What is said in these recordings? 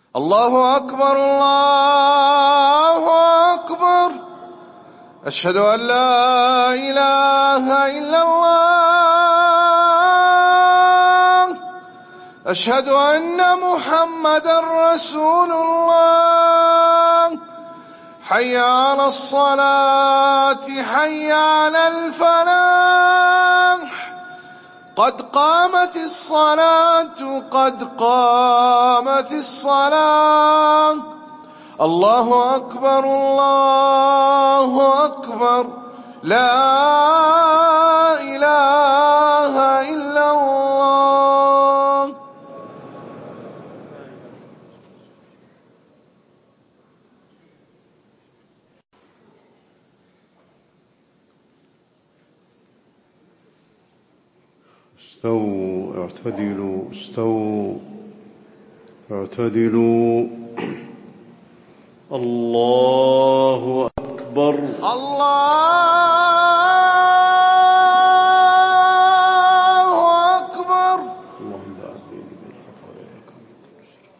الله أكبر الله أكبر. أشهد أن لا إله إلا الله. أشهد أن محمدا رسول الله. حي على الصلاة حي على الفلاح. قد قامت الصلاة قد قامت الصلاة. الله أكبر الله أكبر. لا إله إلا الله. استووا اعتدلوا استووا اعتدلوا. الله أكبر الله أكبر. اللهم أعذني من خطاياي كما تنزل.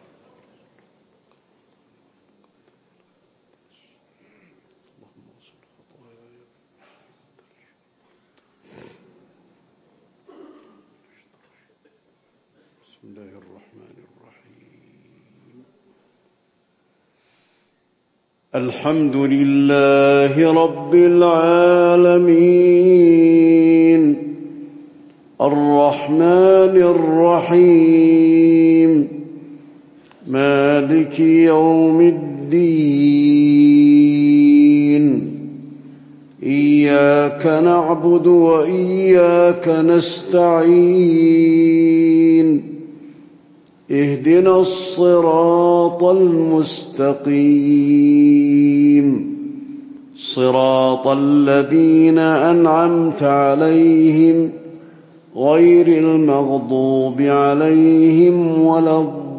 اللهم اغسل خطاياي. بسم الله الرحمن الرحيم. الحمد لله رب العالمين الرحمن الرحيم مالك يوم الدين. إياك نعبد وإياك نستعين. اهدنا الصراط المستقيم صراط الذين أنعمت عليهم غير المغضوب عليهم ولا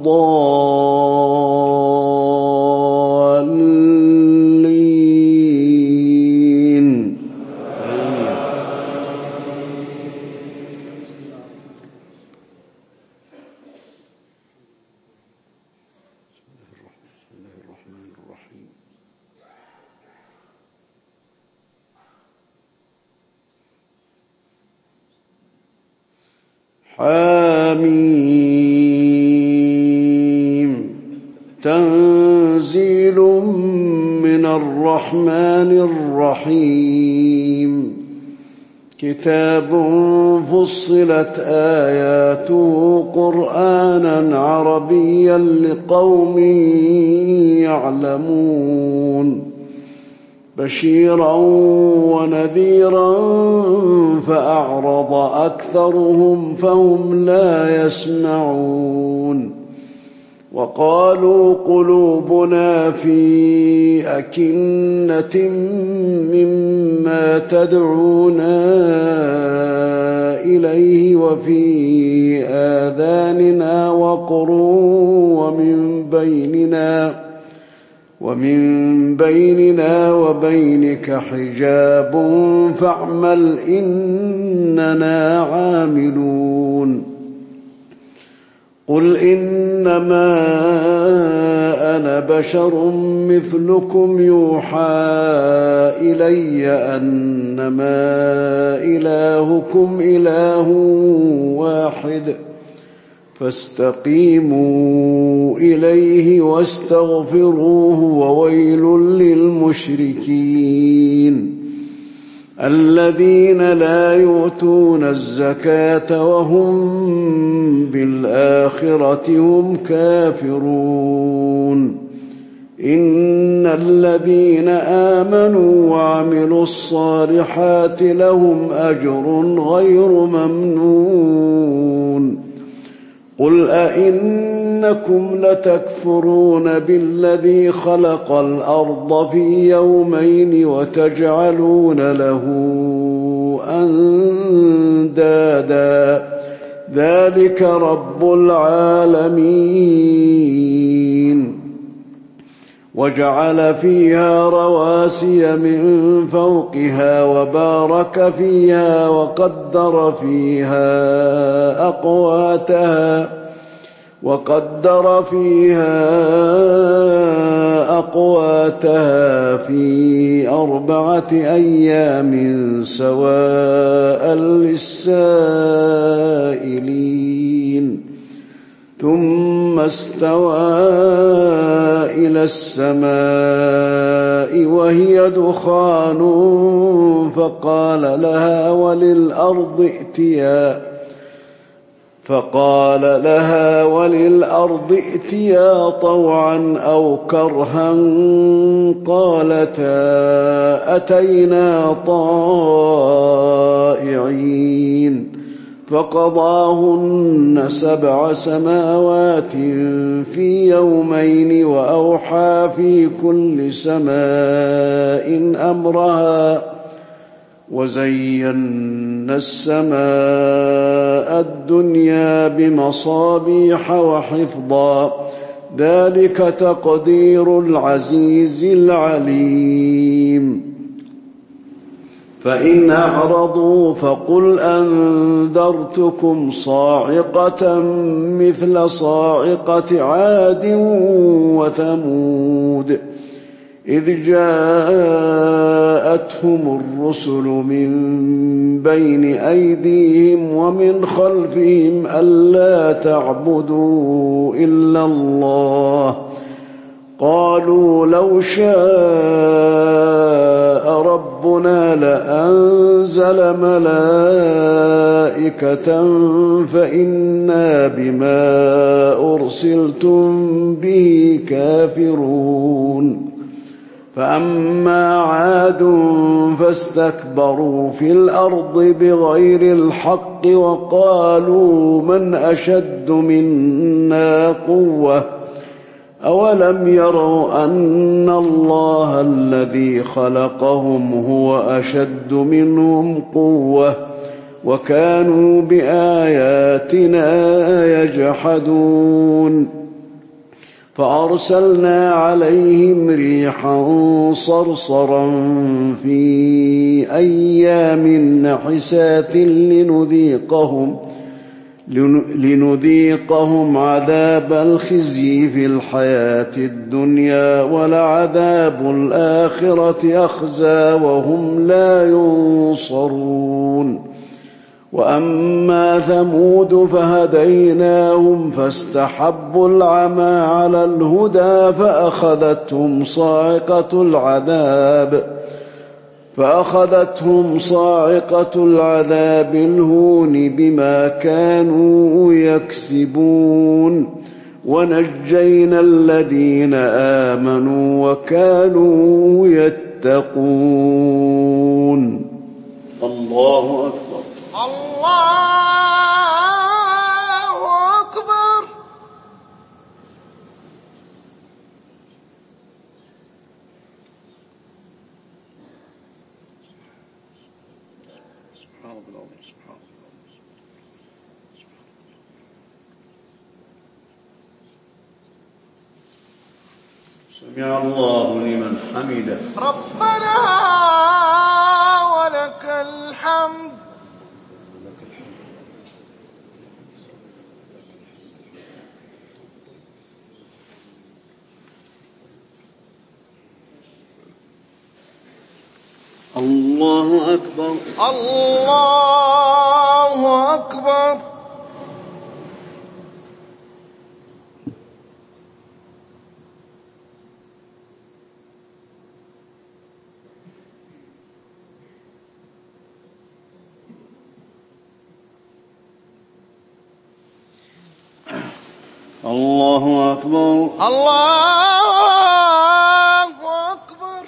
الضالين. حميم تنزيل من الرحمن الرحيم. كتاب فصلت آياته قرآنا عربيا لقوم يعلمون. بشيرا ونذيرا فأعرض أكثرهم فهم لا يسمعون. وقالوا قلوبنا في أكنة مما تدعونا إليه وفي آذاننا وقر ومن بيننا وبينك حجاب فاعمل إننا عاملون. قل إنما أنا بشر مثلكم يوحى إلي أنما إلهكم إله واحد فاستقيموا إليه واستغفروه وويل للمشركين الذين لا يؤتون الزكاة وهم بالآخرة هم كافرون. إن الذين آمنوا وعملوا الصالحات لهم أجر غير ممنون. قل أئنكم لتكفرون بالذي خلق الأرض في يومين وتجعلون له أندادا ذلك رب العالمين. وجعل فيها رواسي من فوقها وبارك فيها وقدر فيها أقواتها وقدر فيها أقواتها في 4 أيام سواء للسائلين ثم استوى إلى السماء وهي دخان فقال لها وللأرض ائتيا طوعا أو كرها قالتا أتينا طائعين فقضاهن 7 سماوات في يومين وأوحى في كل سماء أمرها وزينا السماء الدنيا بمصابيح وحفظا ذلك تقدير العزيز العليم فإن أعرضوا فقل أنذرتكم صاعقة مثل صاعقة عاد وثمود إذ جاءتهم الرسل من بين أيديهم ومن خلفهم ألا تعبدوا إلا الله قالوا لو شاء ربنا لأنزل ملائكة فإنا بما أرسلتم به كافرون فأما عاد فاستكبروا في الأرض بغير الحق وقالوا من أشد منا قوة أولم يروا أن الله الذي خلقهم هو أشد منهم قوة وكانوا بآياتنا يجحدون فأرسلنا عليهم ريحا صرصرا في أيام نحسات لنذيقهم عذاب الخزي في الحياة الدنيا ولعذاب الآخرة أخزى وهم لا ينصرون وأما ثمود فهديناهم فاستحبوا العمى على الهدى فأخذتهم صاعقة العذاب الهون بما كانوا يكسبون ونجينا الذين آمنوا وكانوا يتقون. الله أكبر. الله أكبر. سبحان الله العظيم. سبحان الله. سمع الله لمن حمده. ربنا ولك الحمد. الله أكبر. الله أكبر. الله أكبر. الله أكبر.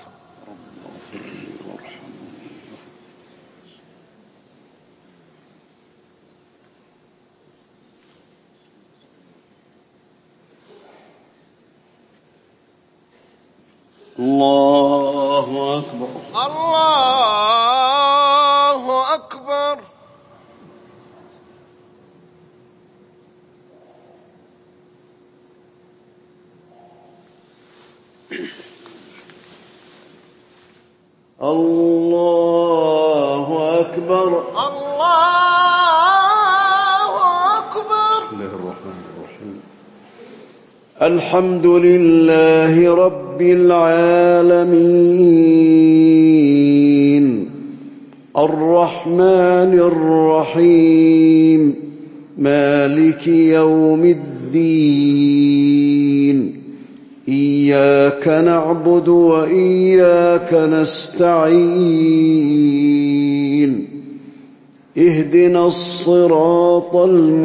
الله أكبر. الله أكبر. الله أكبر. الله أكبر. بسم الله الرحمن الرحيم. الحمد لله رب العالمين الرحمن الرحيم مالك يوم الدين إياك نعبد وإياك نستعين اهدنا الصراط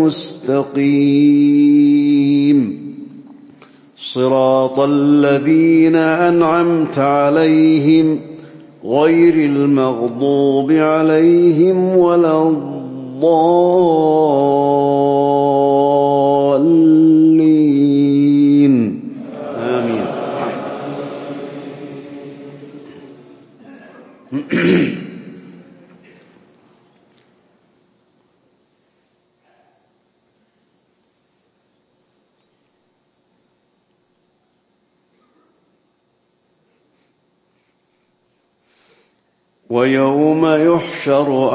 المستقيم صراط الذين أنعمت عليهم غير المغضوب عليهم ولا الضالين آمين. ويوم يحشر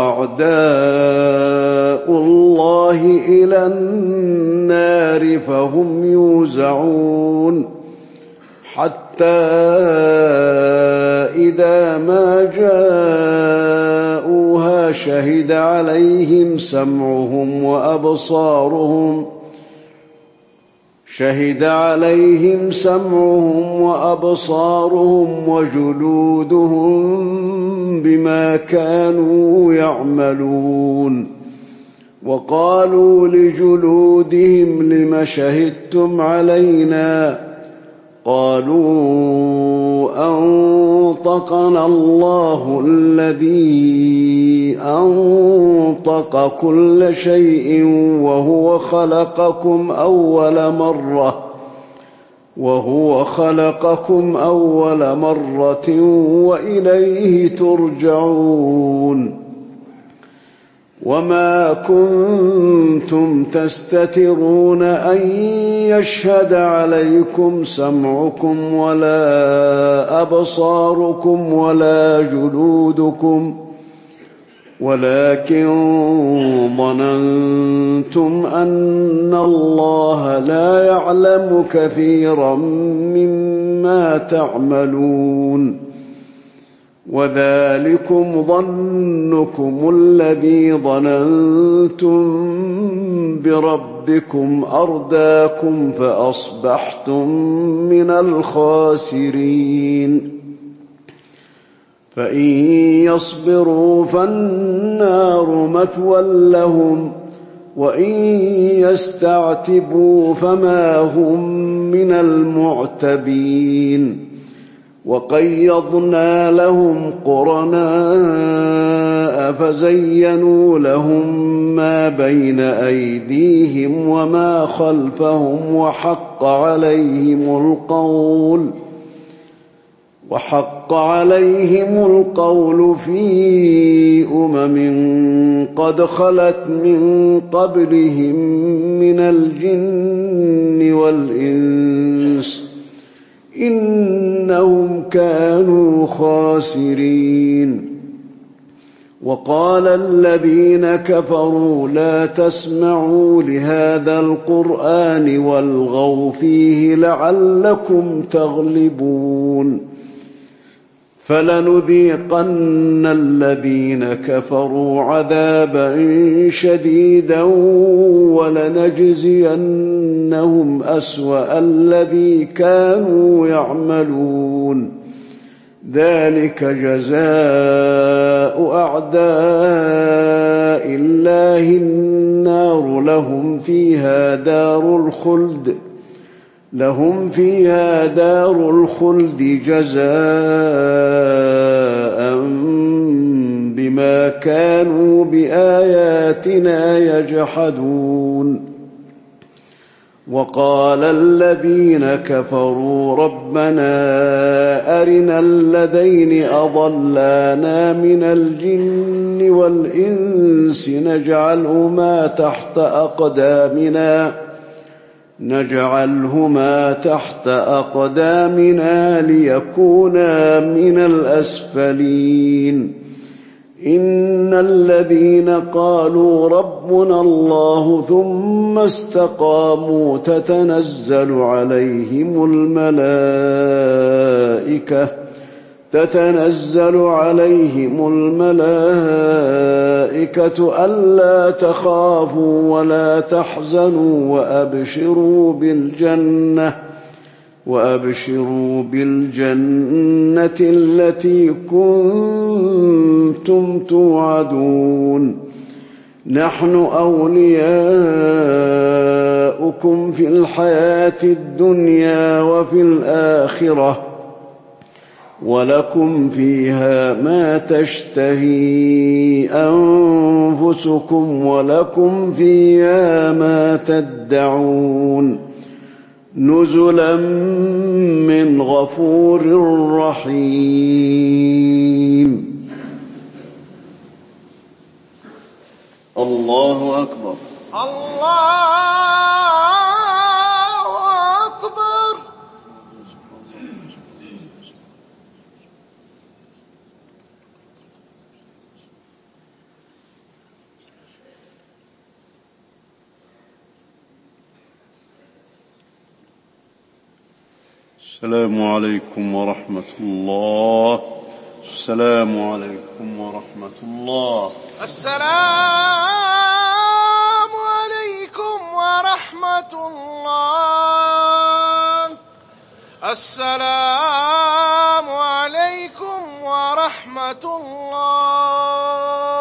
أعداء الله إلى النار فهم يوزعون حتى إذا ما جاءوها شهد عليهم سمعهم وأبصارهم وجلودهم بما كانوا يعملون وقالوا لجلودهم لم شهدتم علينا قالوا أنطقنا الله الذي أنطق كل شيء وهو خلقكم أول مرة وإليه ترجعون وما كنتم تستترون أن يشهد عليكم سمعكم ولا أبصاركم ولا جلودكم ولكن ظننتم أن الله لا يعلم كثيرا مما تعملون وذلكم ظنكم الذي ظننتم بربكم أرداكم فأصبحتم من الخاسرين فإن يصبروا فالنار مثوى لهم وإن يستعتبوا فما هم من المعتبين وقيضنا لهم قرناء فزينوا لهم ما بين أيديهم وما خلفهم وحق عليهم القول في قد خلت من قبلهم من الجن والإنس إنهم كانوا خاسرين وقال الذين كفروا لا تسمعوا لهذا القرآن والغوا فيه لعلكم تغلبون فلنذيقن الذين كفروا عذابا شديدا ولنجزينهم أسوأ الذي كانوا يعملون ذلك جزاء أعداء الله النار لهم فيها دار الخلد جزاء بما كانوا بآياتنا يجحدون وقال الذين كفروا ربنا أرنا الذين أضلانا من الجن والإنس نجعلهما تحت أقدامنا ليكونا من الأسفلين إن الذين قالوا ربنا الله ثم استقاموا تتنزل عليهم الملائكة ألا تخافوا ولا تحزنوا وأبشروا بالجنة التي كنتم توعدون نحن أولياؤكم في الحياة الدنيا وفي الآخرة ولكم فيها ما تشتهي أنفسكم ولكم فيها ما تدعون نزلا من غفور رحيم. الله أكبر. الله أكبر. السلام عليكم ورحمة الله. السلام عليكم ورحمة الله. السلام عليكم ورحمة الله. السلام عليكم ورحمة الله.